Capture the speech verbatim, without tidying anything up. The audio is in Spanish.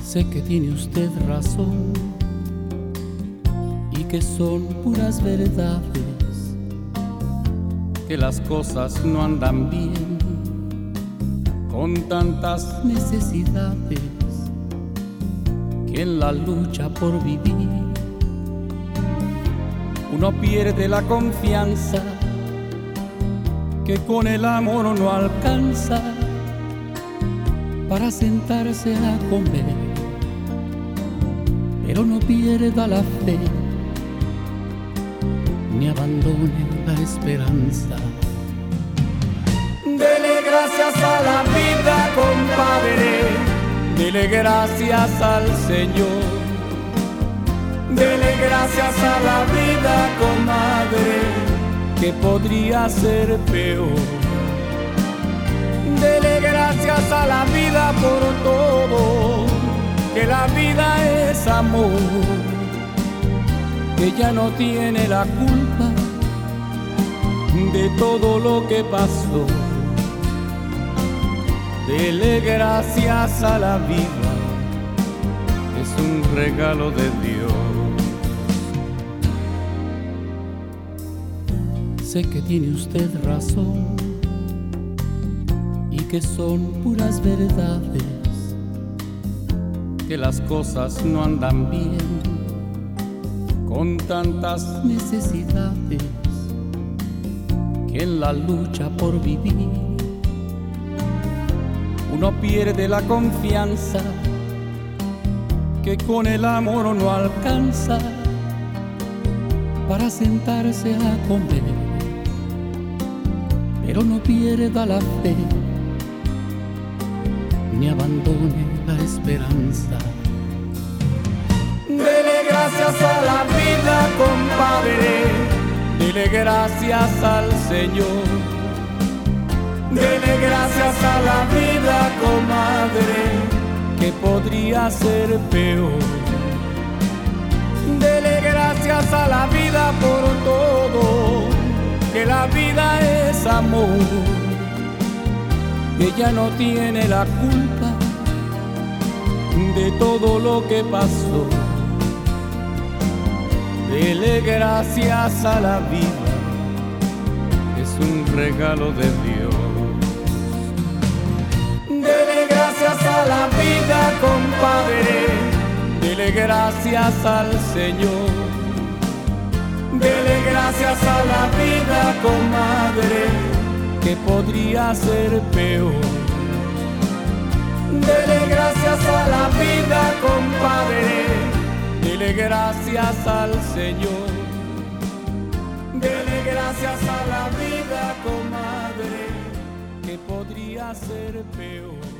Sé que tiene usted razón y que son puras verdades, que las cosas no andan bien con tantas necesidades, que en la lucha por vivir uno pierde la confianza, que con el amor no alcanza para sentarse a comer. Pero no pierda la fe, ni abandone la esperanza. Dele gracias a la vida, compadre, dele gracias al Señor. Dele gracias a la vida, comadre, que podría ser peor. Dele gracias a la vida por todo, que la vida es amor, que ella no tiene la culpa de todo lo que pasó. Dele gracias a la vida, es un regalo de Dios. Sé que tiene usted razón y que son puras verdades, que las cosas no andan bien con tantas necesidades, que en la lucha por vivir uno pierde la confianza, que con el amor no alcanza para sentarse a comer. Pero no pierda la fe, ni abandone la esperanza. Dele gracias a la vida, compadre, dele gracias al Señor. Dele gracias a la vida, comadre, que podría ser peor. Dele gracias a la vida por todo, que la vida es amor, que ella no tiene la culpa de todo lo que pasó. Dele gracias a la vida, es un regalo de Dios. Dele gracias a la vida, compadre, dele gracias al Señor. Dele gracias a la vida, comadre, que podría ser peor. Dele gracias a la vida, compadre, dele gracias al Señor. Dele gracias a la vida, comadre, que podría ser peor.